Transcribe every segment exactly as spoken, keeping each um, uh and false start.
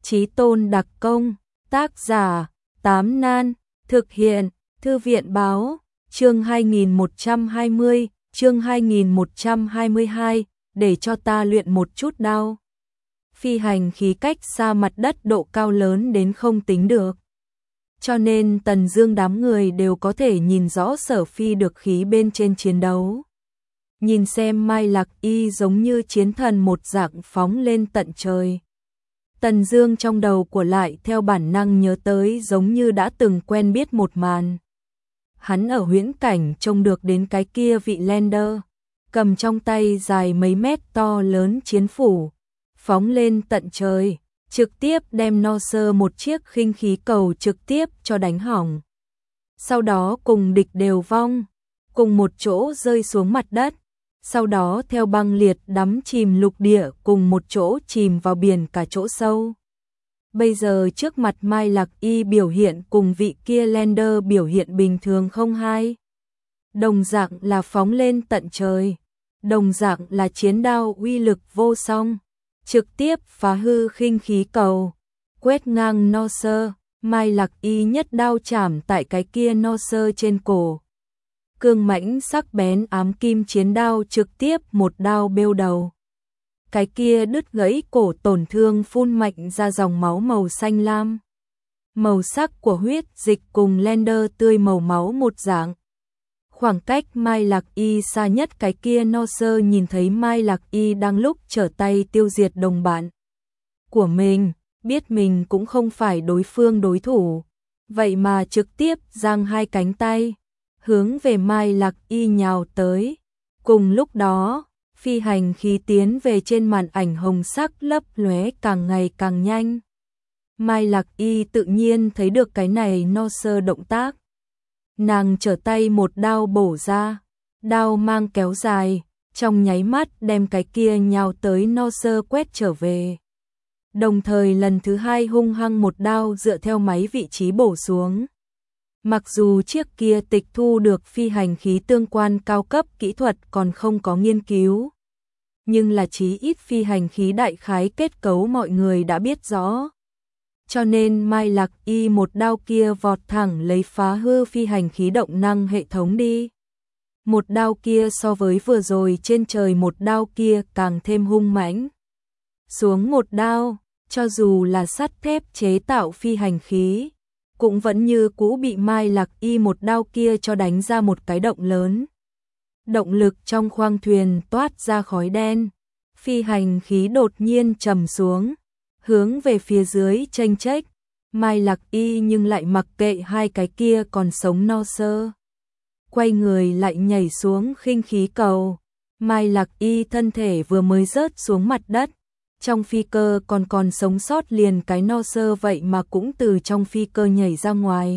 Chí Tôn đặc công, tác giả, Tám Nan, thực hiện, Thư viện báo, chương hai nghìn một trăm hai mươi, chương hai nghìn một trăm hai mươi hai, để cho ta luyện một chút đao. Phi hành khí cách xa mặt đất độ cao lớn đến không tính được. Cho nên Tần Dương đám người đều có thể nhìn rõ Sở Phi được khí bên trên chiến đấu. Nhìn xem Mai Lạc Y giống như chiến thần một dạng phóng lên tận trời. Tần Dương trong đầu của lại theo bản năng nhớ tới giống như đã từng quen biết một màn. Hắn ở huyễn cảnh trông được đến cái kia vị Lander, cầm trong tay dài mấy mét to lớn chiến phủ, phóng lên tận trời, trực tiếp đem no sơ một chiếc khinh khí cầu trực tiếp cho đánh hỏng. Sau đó cùng địch đều vong, cùng một chỗ rơi xuống mặt đất, sau đó theo băng liệt đắm chìm lục địa cùng một chỗ chìm vào biển cả chỗ sâu. Bây giờ trước mặt Mai Lạc Y biểu hiện cùng vị kia Lander biểu hiện bình thường không hai. Đồng dạng là phóng lên tận trời, đồng dạng là chiến đao uy lực vô song, trực tiếp phá hư khinh khí cầu, quét ngang no sơ. Mai Lạc Y nhất đao chảm tại cái kia no sơ trên cổ. Cương mãnh sắc bén ám kim chiến đao trực tiếp một đao bêu đầu. Cái kia đứt gãy cổ tổn thương phun mạnh ra dòng máu màu xanh lam. Màu sắc của huyết dịch cùng Lander tươi màu máu một dạng. Khoảng cách Mai Lạc Y xa nhất cái kia no sơ nhìn thấy Mai Lạc Y đang lúc trở tay tiêu diệt đồng bạn của mình, biết mình cũng không phải đối phương đối thủ, vậy mà trực tiếp giang hai cánh tay, hướng về Mai Lạc Y nhào tới. Cùng lúc đó, phi hành khí tiến về trên màn ảnh hồng sắc lấp lóe càng ngày càng nhanh. Mai Lạc Y tự nhiên thấy được cái này no sơ động tác. Nàng trở tay một đao bổ ra, đao mang kéo dài, trong nháy mắt đem cái kia nhào tới no sơ quét trở về. Đồng thời lần thứ hai hung hăng một đao dựa theo máy vị trí bổ xuống. Mặc dù chiếc kia tịch thu được phi hành khí tương quan cao cấp kỹ thuật còn không có nghiên cứu, nhưng là chí ít phi hành khí đại khái kết cấu mọi người đã biết rõ. Cho nên Mai Lạc Y một đao kia vọt thẳng lấy phá hư phi hành khí động năng hệ thống đi. Một đao kia so với vừa rồi trên trời một đao kia càng thêm hung mãnh. Xuống một đao, cho dù là sắt thép chế tạo phi hành khí, cũng vẫn như cũ bị Mai Lạc Y một đao kia cho đánh ra một cái động lớn. Động lực trong khoang thuyền toát ra khói đen, phi hành khí đột nhiên trầm xuống, hướng về phía dưới chênh chếch. Mai Lạc Y nhưng lại mặc kệ hai cái kia còn sống no sơ. Quay người lại nhảy xuống khinh khí cầu. Mai Lạc Y thân thể vừa mới rớt xuống mặt đất, trong phi cơ còn còn sống sót liền cái no sơ vậy mà cũng từ trong phi cơ nhảy ra ngoài.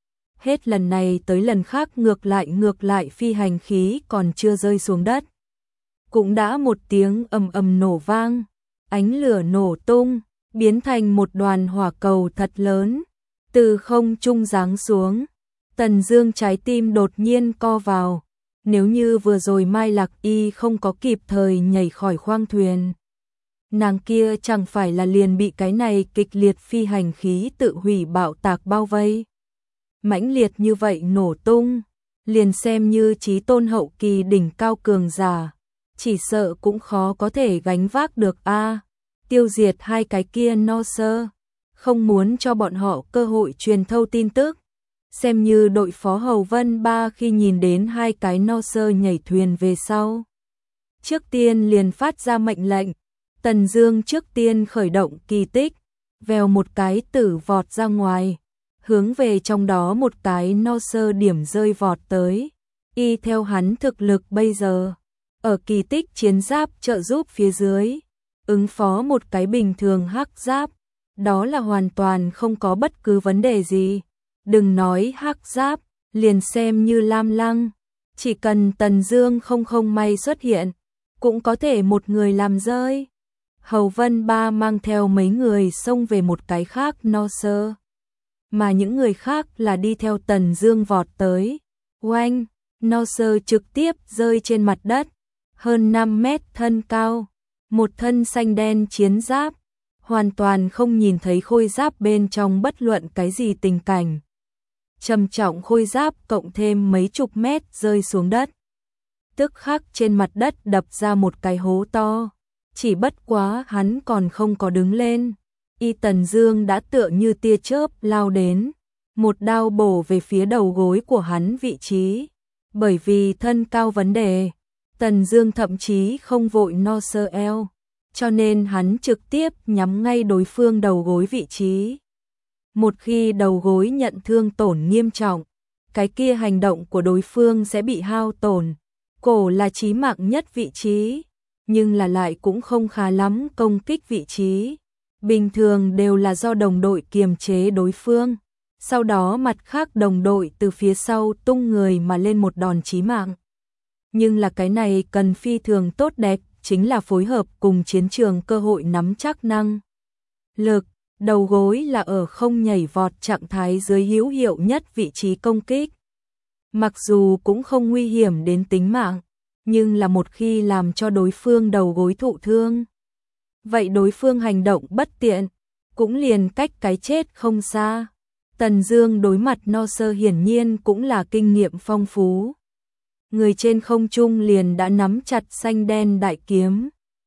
Hết lần này tới lần khác ngược lại ngược lại phi hành khí còn chưa rơi xuống đất, cũng đã một tiếng ầm ầm nổ vang, ánh lửa nổ tung, biến thành một đoàn hỏa cầu thật lớn, từ không trung giáng xuống. Tần Dương trái tim đột nhiên co vào, nếu như vừa rồi Mai Lạc Y không có kịp thời nhảy khỏi khoang thuyền, nàng kia chẳng phải là liền bị cái này kịch liệt phi hành khí tự hủy bạo tạc bao vây. Mãnh liệt như vậy nổ tung, liền xem như chí tôn hậu kỳ đỉnh cao cường giả, chỉ sợ cũng khó có thể gánh vác được a. À, tiêu diệt hai cái kia no sơ, không muốn cho bọn họ cơ hội truyền thâu tin tức. Xem như đội phó Hầu Vân Ba khi nhìn đến hai cái no sơ nhảy thuyền về sau, trước tiên liền phát ra mệnh lệnh. Tần Dương trước tiên khởi động kỳ tích, vèo một cái tử vọt ra ngoài, hướng về trong đó một cái no sơ điểm rơi vọt tới. Y theo hắn thực lực bây giờ, ở kỳ tích chiến giáp trợ giúp phía dưới, ứng phó một cái bình thường hắc giáp, đó là hoàn toàn không có bất cứ vấn đề gì. Đừng nói hắc giáp, liền xem như Lam Lăng, chỉ cần Tần Dương không không may xuất hiện, cũng có thể một người làm rơi. Hầu Vân Ba mang theo mấy người xông về một cái khác no sơ, mà những người khác là đi theo Tần Dương vọt tới. Oanh, no sơ trực tiếp rơi trên mặt đất, hơn năm mét thân cao, một thân xanh đen chiến giáp, hoàn toàn không nhìn thấy khôi giáp bên trong bất luận cái gì tình cảnh. Trầm trọng khôi giáp cộng thêm mấy chục mét rơi xuống đất. Tức khắc trên mặt đất đập ra một cái hố to. Chỉ bất quá hắn còn không có đứng lên. Y Tần Dương đã tựa như tia chớp lao đến. Một đao bổ về phía đầu gối của hắn vị trí. Bởi vì thân cao vấn đề, Tần Dương thậm chí không vội no sơ eo. Cho nên hắn trực tiếp nhắm ngay đối phương đầu gối vị trí. Một khi đầu gối nhận thương tổn nghiêm trọng, cái kia hành động của đối phương sẽ bị hao tổn. Cổ là chí mạng nhất vị trí, nhưng là lại cũng không khá lắm công kích vị trí. Bình thường đều là do đồng đội kiềm chế đối phương, sau đó mặt khác đồng đội từ phía sau tung người mà lên một đòn chí mạng. Nhưng là cái này cần phi thường tốt đẹp, chính là phối hợp cùng chiến trường cơ hội nắm chắc năng lực. Đầu gối là ở không nhảy vọt trạng thái dưới hữu hiệu nhất vị trí công kích. Mặc dù cũng không nguy hiểm đến tính mạng, nhưng là một khi làm cho đối phương đầu gối thụ thương, vậy đối phương hành động bất tiện, cũng liền cách cái chết không xa. Tần Dương đối mặt no sơ hiển nhiên cũng là kinh nghiệm phong phú. Người trên không trung liền đã nắm chặt xanh đen đại kiếm.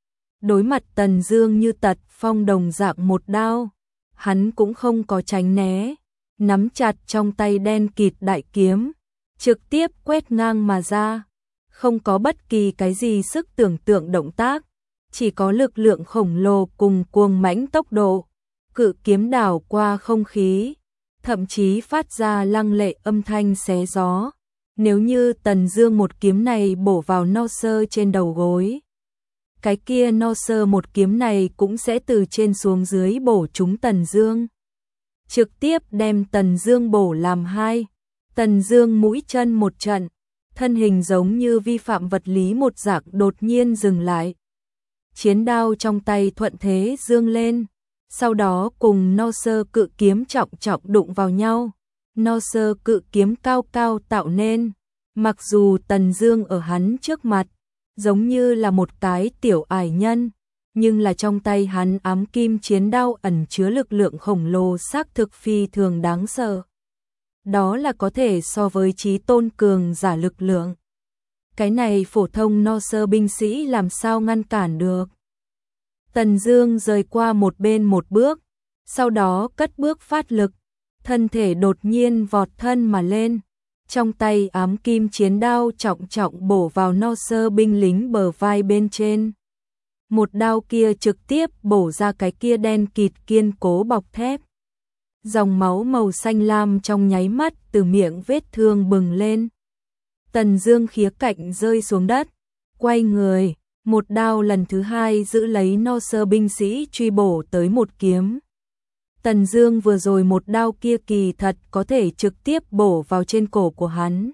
Đối mặt Tần Dương như tật phong đồng dạng một đao, hắn cũng không có tránh né, nắm chặt trong tay đen kịt đại kiếm, trực tiếp quét ngang mà ra, không có bất kỳ cái gì sức tưởng tượng động tác, chỉ có lực lượng khổng lồ cùng cuồng mãnh tốc độ, cự kiếm đảo qua không khí, thậm chí phát ra lăng lệ âm thanh xé gió. Nếu như Tần Dương một kiếm này bổ vào no sơ trên đầu gối, cái kia no sơ một kiếm này cũng sẽ từ trên xuống dưới bổ trúng Tần Dương, trực tiếp đem Tần Dương bổ làm hai. Tần Dương mũi chân một trận, thân hình giống như vi phạm vật lý một dạng đột nhiên dừng lại. Chiến đao trong tay thuận thế dương lên, sau đó cùng no sơ cự kiếm trọng trọng đụng vào nhau. No sơ cự kiếm cao cao tạo nên, mặc dù Tần Dương ở hắn trước mặt, giống như là một cái tiểu ải nhân, nhưng là trong tay hắn ám kim chiến đao ẩn chứa lực lượng khổng lồ xác thực phi thường đáng sợ. Đó là có thể so với chí tôn cường giả lực lượng. Cái này phổ thông no sơ binh sĩ làm sao ngăn cản được. Tần Dương rời qua một bên một bước, sau đó cất bước phát lực, thân thể đột nhiên vọt thân mà lên, trong tay ám kim chiến đao trọng trọng bổ vào no sơ binh lính bờ vai bên trên. Một đao kia trực tiếp bổ ra cái kia đen kịt kiên cố bọc thép. Dòng máu màu xanh lam trong nháy mắt từ miệng vết thương bừng lên. Tần Dương khía cạnh rơi xuống đất, quay người, một đao lần thứ hai giữ lấy no sơ binh sĩ truy bổ tới một kiếm. Tần Dương vừa rồi một đao kia kỳ thật có thể trực tiếp bổ vào trên cổ của hắn,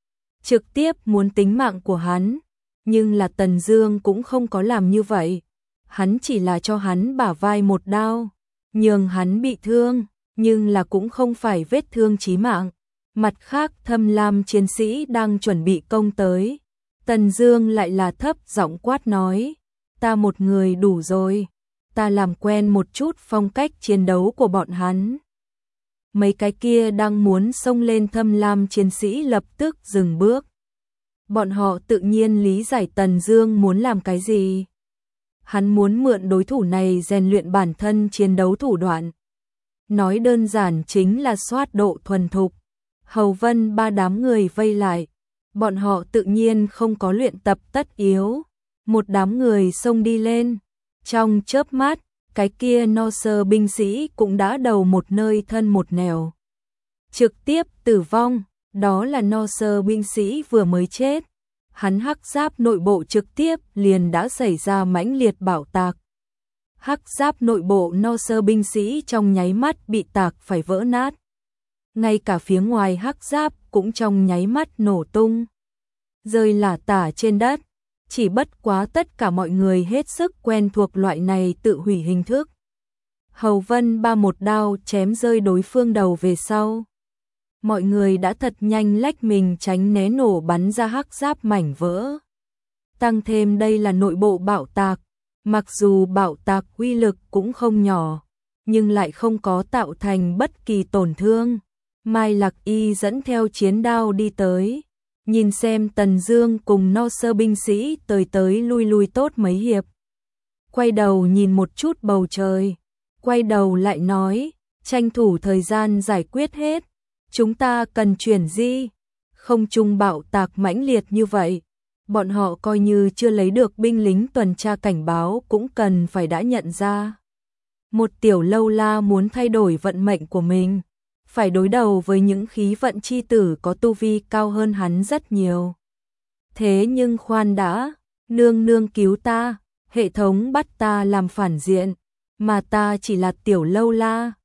trực tiếp muốn tính mạng của hắn, nhưng là Tần Dương cũng không có làm như vậy. Hắn chỉ là cho hắn bả vai một đao, nhường hắn bị thương, nhưng là cũng không phải vết thương chí mạng. Mặt khác Thâm Lam chiến sĩ đang chuẩn bị công tới, Tần Dương lại là thấp giọng quát nói: "Ta một người đủ rồi, ta làm quen một chút phong cách chiến đấu của bọn hắn." Mấy cái kia đang muốn xông lên Thâm Lam chiến sĩ lập tức dừng bước. Bọn họ tự nhiên lý giải Tần Dương muốn làm cái gì. Hắn muốn mượn đối thủ này rèn luyện bản thân chiến đấu thủ đoạn. Nói đơn giản chính là soát độ thuần thục. Hầu Vân ba đám người vây lại, bọn họ tự nhiên không có luyện tập tất yếu. Một đám người xông đi lên, trong chớp mắt, cái kia no sơ binh sĩ cũng đã đầu một nơi thân một nẻo, trực tiếp tử vong. Đó là no sơ binh sĩ vừa mới chết, hắn hắc giáp nội bộ trực tiếp liền đã xảy ra mãnh liệt bạo tạc. Hắc giáp nội bộ no sơ binh sĩ trong nháy mắt bị tạc phải vỡ nát. Ngay cả phía ngoài hắc giáp cũng trong nháy mắt nổ tung, rơi lả tả trên đất. Chỉ bất quá tất cả mọi người hết sức quen thuộc loại này tự hủy hình thức. Hầu Vân ba một đao chém rơi đối phương đầu về sau. Mọi người đã thật nhanh lách mình tránh né nổ bắn ra hắc giáp mảnh vỡ. Tăng thêm đây là nội bộ bạo tạc, Mặc dù bạo tạc uy lực cũng không nhỏ, nhưng lại không có tạo thành bất kỳ tổn thương. Mai Lạc Y dẫn theo chiến đao đi tới, nhìn xem Tần Dương cùng no sơ binh sĩ tới tới lui lui tốt mấy hiệp. Quay đầu nhìn một chút bầu trời, quay đầu lại nói, tranh thủ thời gian giải quyết hết, chúng ta cần chuyển di. Không trung bạo tạc mãnh liệt như vậy, bọn họ coi như chưa lấy được binh lính tuần tra cảnh báo cũng cần phải đã nhận ra. Một tiểu lâu la muốn thay đổi vận mệnh của mình, phải đối đầu với những khí vận chi tử có tu vi cao hơn hắn rất nhiều. Thế nhưng khoan đã, nương nương cứu ta, hệ thống bắt ta làm phản diện, mà ta chỉ là tiểu lâu la.